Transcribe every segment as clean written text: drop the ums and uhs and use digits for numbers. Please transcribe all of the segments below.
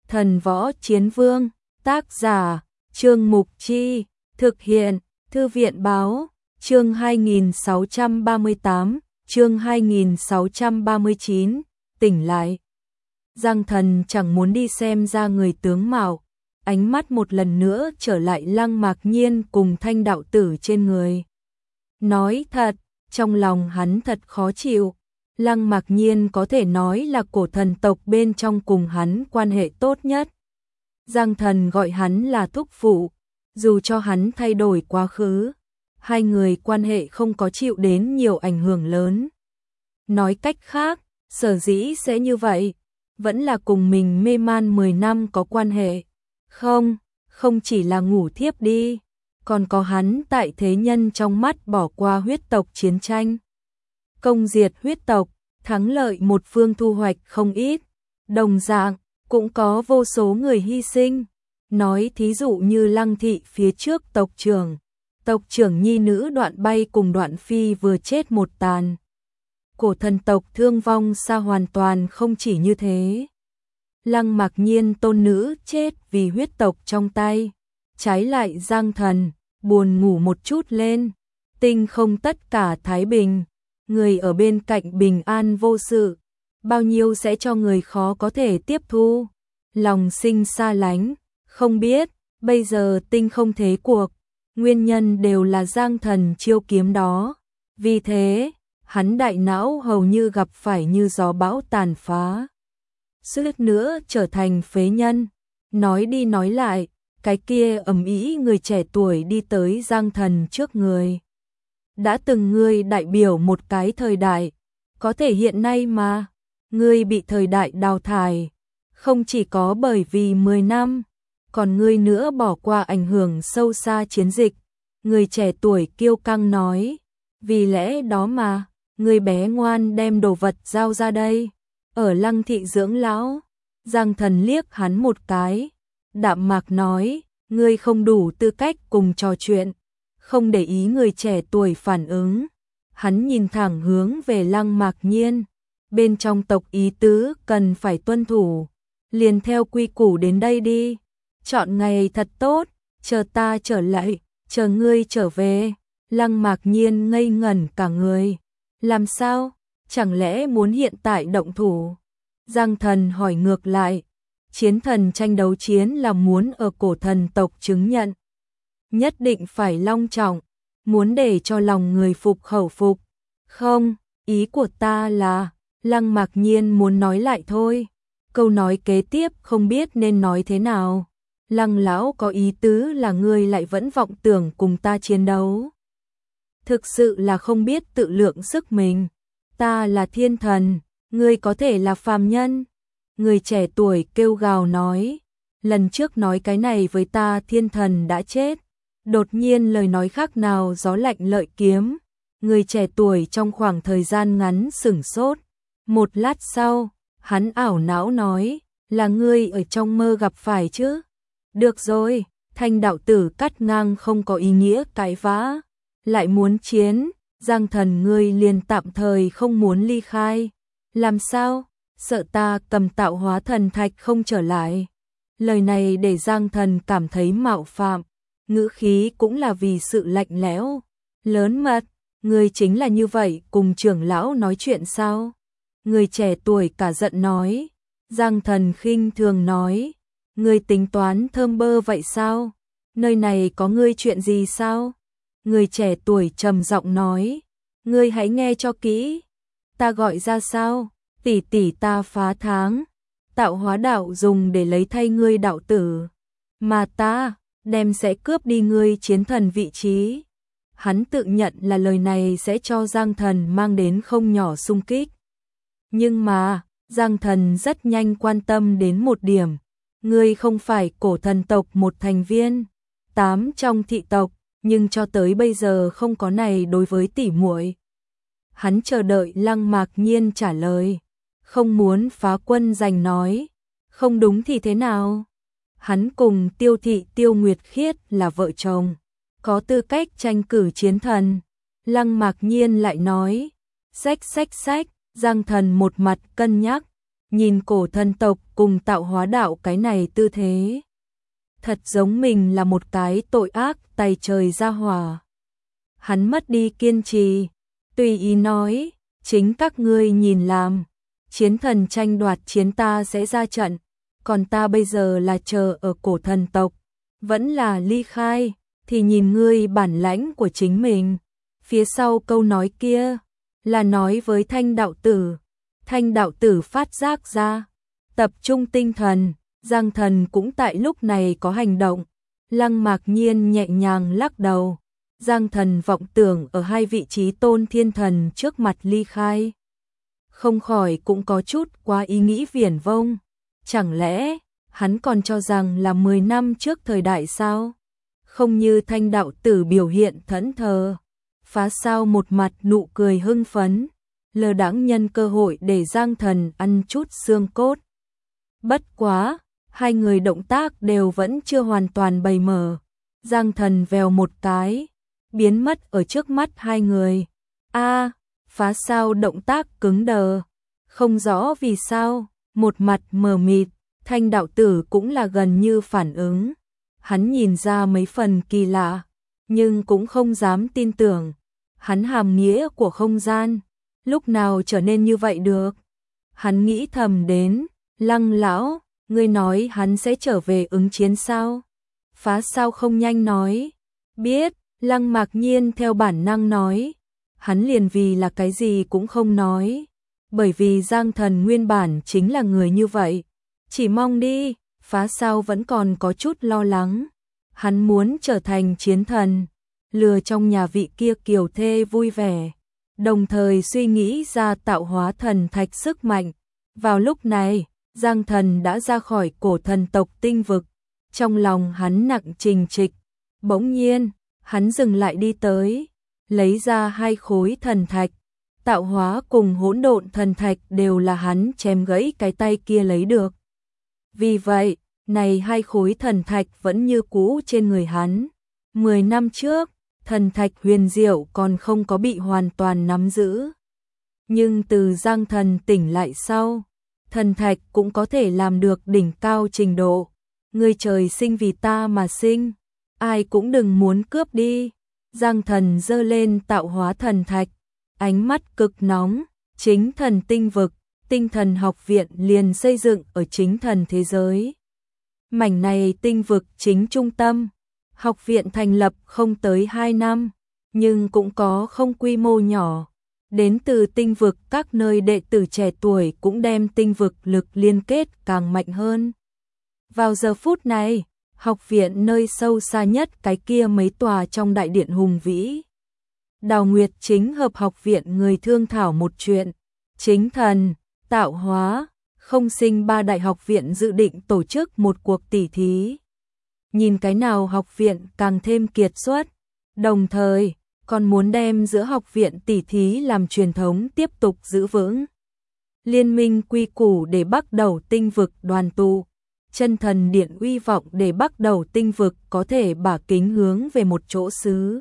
Thần Võ Chiến Vương, tác giả, Trương Mục Chi, thực hiện, Thư viện Báo, chương 2638, chương 2639, tỉnh lại. Giang Thần chẳng muốn đi xem ra người tướng mạo, ánh mắt một lần nữa trở lại Lăng Mạc Nhiên cùng Thanh đạo tử trên người. Nói thật, trong lòng hắn thật khó chịu. Lăng Mạc Nhiên có thể nói là cổ thần tộc bên trong cùng hắn quan hệ tốt nhất. Giang Thần gọi hắn là thúc phụ, dù cho hắn thay đổi quá khứ, hai người quan hệ không có chịu đến nhiều ảnh hưởng lớn. Nói cách khác, sở dĩ sẽ như vậy, vẫn là cùng mình mê man 10 năm có quan hệ. Không chỉ là ngủ thiếp đi, còn có hắn tại thế nhân trong mắt bỏ qua huyết tộc chiến tranh. Công diệt huyết tộc, thắng lợi một phương thu hoạch không ít, đồng dạng, cũng có vô số người hy sinh. Nói thí dụ như Lăng thị phía trước tộc trưởng nhi nữ Đoạn Bay cùng Đoạn Phi vừa chết một tàn. Cổ thần tộc thương vong xa hoàn toàn không chỉ như thế. Lăng Mạc Nhiên tôn nữ chết vì huyết tộc trong tay. Trái lại Giang Thần, buồn ngủ một chút lên. Tinh không tất cả thái bình. Người ở bên cạnh bình an vô sự. Bao nhiêu sẽ cho người khó có thể tiếp thu. Lòng sinh xa lánh. Không biết, bây giờ tinh không thế cuộc. Nguyên nhân đều là Giang Thần chiêu kiếm đó. Vì thế, hắn đại não hầu như gặp phải như gió bão tàn phá. Suýt nữa trở thành phế nhân. Nói đi nói lại, cái kia ầm ĩ người trẻ tuổi đi tới Giang Thần trước người. Đã từng ngươi đại biểu một cái thời đại, có thể hiện nay mà, ngươi bị thời đại đào thải, không chỉ có bởi vì 10 năm, còn ngươi nữa bỏ qua ảnh hưởng sâu xa chiến dịch. Người trẻ tuổi kiêu căng nói, vì lẽ đó mà, ngươi bé ngoan đem đồ vật giao ra đây. Ở Lăng thị dưỡng lão, Giang Thần liếc hắn một cái, đạm mạc nói, ngươi không đủ tư cách cùng trò chuyện, không để ý người trẻ tuổi phản ứng. Hắn nhìn thẳng hướng về Lăng Mạc Nhiên, bên trong tộc ý tứ cần phải tuân thủ, liền theo quy củ đến đây đi, chọn ngày thật tốt, chờ ta trở lại, chờ ngươi trở về. Lăng Mạc Nhiên ngây ngẩn cả người, làm sao, chẳng lẽ muốn hiện tại động thủ? Giang Thần hỏi ngược lại, chiến thần tranh đấu chiến là muốn ở cổ thần tộc chứng nhận, nhất định phải long trọng, muốn để cho lòng người phục khẩu phục. Không, ý của ta là, Lăng Mạc Nhiên muốn nói lại thôi, câu nói kế tiếp không biết nên nói thế nào. Lăng lão có ý tứ là ngươi lại vẫn vọng tưởng cùng ta chiến đấu. Thực sự là không biết tự lượng sức mình. Ta là thiên thần, ngươi có thể là phàm nhân. Người trẻ tuổi kêu gào nói, lần trước nói cái này với ta thiên thần đã chết. Đột nhiên lời nói khác nào gió lạnh lợi kiếm. Người trẻ tuổi trong khoảng thời gian ngắn sửng sốt. Một lát sau, hắn ảo não nói, là ngươi ở trong mơ gặp phải chứ? Được rồi, Thanh đạo tử cắt ngang không có ý nghĩa cãi vã. Lại muốn chiến, Giang Thần ngươi liền tạm thời không muốn ly khai. Làm sao? Sợ ta cầm tạo hóa thần thạch không trở lại. Lời này để Giang Thần cảm thấy mạo phạm, ngữ khí cũng là vì sự lạnh lẽo. Lớn mật, ngươi chính là như vậy cùng trưởng lão nói chuyện sao? Người trẻ tuổi cả giận nói. Giang Thần khinh thường nói, ngươi tính toán thơm bơ vậy sao? Nơi này có ngươi chuyện gì sao? Người trẻ tuổi trầm giọng nói, ngươi hãy nghe cho kỹ, ta gọi ra sao? Tỷ tỷ ta phá tháng, tạo hóa đạo dùng để lấy thay ngươi đạo tử, mà ta đem sẽ cướp đi ngươi chiến thần vị trí. Hắn tự nhận là lời này sẽ cho Giang Thần mang đến không nhỏ xung kích. Nhưng mà, Giang Thần rất nhanh quan tâm đến một điểm, ngươi không phải cổ thần tộc một thành viên, 8 trong thị tộc, nhưng cho tới bây giờ không có này đối với tỷ muội. Hắn chờ đợi Lăng Mạc Nhiên trả lời, không muốn phá quân giành nói, không đúng thì thế nào? Hắn cùng Tiêu thị Tiêu Nguyệt Khiết là vợ chồng, có tư cách tranh cử chiến thần. Lăng Mạc Nhiên lại nói, xách, Giang Thần một mặt cân nhắc, nhìn cổ thần tộc cùng tạo hóa đạo cái này tư thế. Thật giống mình là một cái tội ác tày trời ra hỏa. Hắn mất đi kiên trì, tùy ý nói, chính các ngươi nhìn làm, chiến thần tranh đoạt chiến ta sẽ ra trận, còn ta bây giờ là chờ ở cổ thần tộc, vẫn là ly khai, thì nhìn ngươi bản lãnh của chính mình. Phía sau câu nói kia là nói với Thanh đạo tử. Thanh đạo tử phát giác ra, tập trung tinh thần, Giang Thần cũng tại lúc này có hành động. Lăng Mạc Nhiên nhẹ nhàng lắc đầu. Giang Thần vọng tưởng ở hai vị trí tôn thiên thần trước mặt ly khai. Không khỏi cũng có chút quá ý nghĩ viển vông. Chẳng lẽ hắn còn cho rằng là 10 năm trước thời đại sao? Không như Thanh đạo tử biểu hiện thẫn thờ. Phá Sao một mặt nụ cười hưng phấn, lơ đãng nhân cơ hội để Giang Thần ăn chút xương cốt. Bất quá, hai người động tác đều vẫn chưa hoàn toàn bày mở. Giang Thần vèo một cái, biến mất ở trước mắt hai người. Phá Sao động tác cứng đờ, không rõ vì sao, một mặt mờ mịt. Thanh đạo tử cũng là gần như phản ứng. Hắn nhìn ra mấy phần kỳ lạ, nhưng cũng không dám tin tưởng. Hắn hàm nghĩa của không gian, lúc nào trở nên như vậy được? Hắn nghĩ thầm đến, Lăng lão, ngươi nói hắn sẽ trở về ứng chiến sao? Phá Sao không nhanh nói, biết. Lăng Mạc Nhiên theo bản năng nói, hắn liền vì là cái gì cũng không nói, bởi vì Giang Thần nguyên bản chính là người như vậy. Chỉ mong đi. Phá Sao vẫn còn có chút lo lắng, hắn muốn trở thành chiến thần, lừa trong nhà vị kia kiều thê vui vẻ, đồng thời suy nghĩ ra tạo hóa thần thạch sức mạnh. Vào lúc này, Giang Thần đã ra khỏi cổ thần tộc tinh vực, trong lòng hắn nặng trình trịch. Bỗng nhiên, hắn dừng lại đi tới, lấy ra hai khối thần thạch. Tạo hóa cùng hỗn độn thần thạch đều là hắn chém gãy cái tay kia lấy được. Vì vậy, này hai khối thần thạch vẫn như cũ trên người hắn. 10 năm trước, thần thạch huyền diệu còn không có bị hoàn toàn nắm giữ. Nhưng từ Giang Thần tỉnh lại sau, thần thạch cũng có thể làm được đỉnh cao trình độ. Ngươi trời sinh vì ta mà sinh, ai cũng đừng muốn cướp đi. Giang Thần giơ lên tạo hóa thần thạch, ánh mắt cực nóng. Chính thần tinh vực, tinh thần học viện liền xây dựng ở chính thần thế giới. Mảnh này tinh vực chính trung tâm, học viện thành lập không tới 2 năm, nhưng cũng có không quy mô nhỏ. Đến từ tinh vực các nơi đệ tử trẻ tuổi cũng đem tinh vực lực liên kết càng mạnh hơn. Vào giờ phút này, học viện nơi sâu xa nhất cái kia mấy tòa trong đại điện hùng vĩ. Đào Nguyệt chính hợp học viện người thương thảo một chuyện. Chính thần, tạo hóa, không sinh ba đại học viện dự định tổ chức một cuộc tỉ thí. Nhìn cái nào học viện càng thêm kiệt xuất, đồng thời còn muốn đem giữa học viện tỉ thí làm truyền thống tiếp tục giữ vững. Liên minh quy củ để bắt đầu tinh vực đoàn tụ, chân thần điện uy vọng để bắt đầu tinh vực có thể bả kính hướng về một chỗ xứ.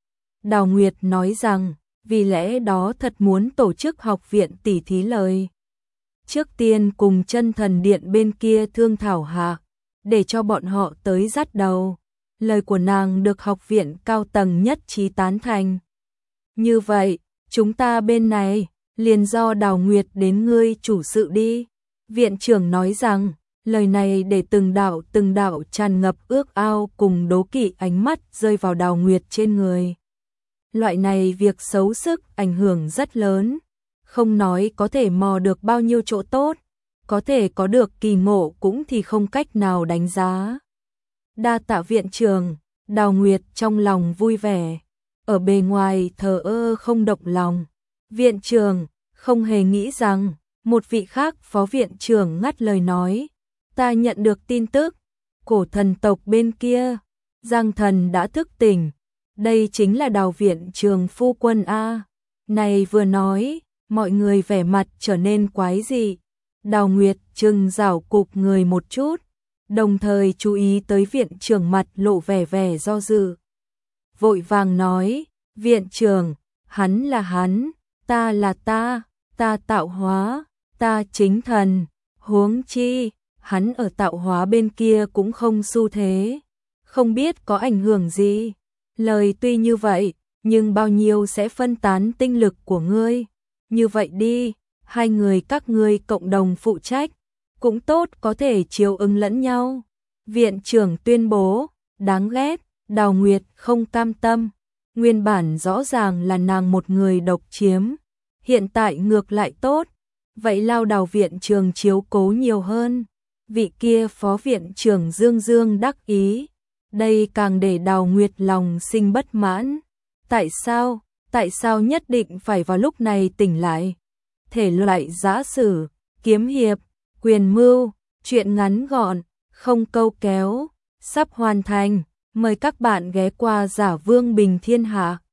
Đào Nguyệt nói rằng, vì lẽ đó thật muốn tổ chức học viện tỉ thí lời. Trước tiên cùng chân thần điện bên kia thương thảo hạ, để cho bọn họ tới dắt đầu. Lời của nàng được học viện cao tầng nhất trí tán thành. Như vậy, chúng ta bên này, liền do Đào Nguyệt đến ngươi chủ sự đi. Viện trưởng nói rằng, lời này để từng đạo tràn ngập ước ao cùng đố kỵ ánh mắt rơi vào Đào Nguyệt trên người. Loại này việc xấu sức ảnh hưởng rất lớn, không nói có thể mò được bao nhiêu chỗ tốt, có thể có được kỳ ngộ cũng thì không cách nào đánh giá. Đa tạ viện trưởng. Đào Nguyệt trong lòng vui vẻ, ở bề ngoài thờ ơ không động lòng. Viện trưởng không hề nghĩ rằng, một vị khác phó viện trưởng ngắt lời nói, ta nhận được tin tức, cổ thần tộc bên kia, Giang Thần đã thức tỉnh. Đây chính là Đào viện trưởng phu quân a. Này vừa nói, mọi người vẻ mặt trở nên quái dị. Đào Nguyệt trừng rảo cục người một chút, đồng thời chú ý tới viện trưởng mặt lộ vẻ do dự. Vội vàng nói, viện trưởng, hắn là hắn, ta là ta tạo hóa, ta chính thần, Huống chi, hắn ở tạo hóa bên kia cũng không xu thế, không biết có ảnh hưởng gì. Lời tuy như vậy, nhưng bao nhiêu sẽ phân tán tinh lực của ngươi. Như vậy đi, hai người các ngươi cộng đồng phụ trách, cũng tốt có thể chiếu ứng lẫn nhau. Viện trưởng tuyên bố, đáng ghét, Đào Nguyệt không cam tâm. Nguyên bản rõ ràng là nàng một người độc chiếm, hiện tại ngược lại tốt. Vậy lao Đào viện trưởng chiếu cố nhiều hơn. Vị kia phó viện trưởng Dương Dương đắc ý. Đây càng để Đào Nguyệt lòng sinh bất mãn. Tại sao nhất định phải vào lúc này tỉnh lại? Thể loại giã sử, kiếm hiệp, quyền mưu, truyện ngắn gọn, không câu kéo, sắp hoàn thành. Mời các bạn ghé qua Giả Vương Bình Thiên Hạ.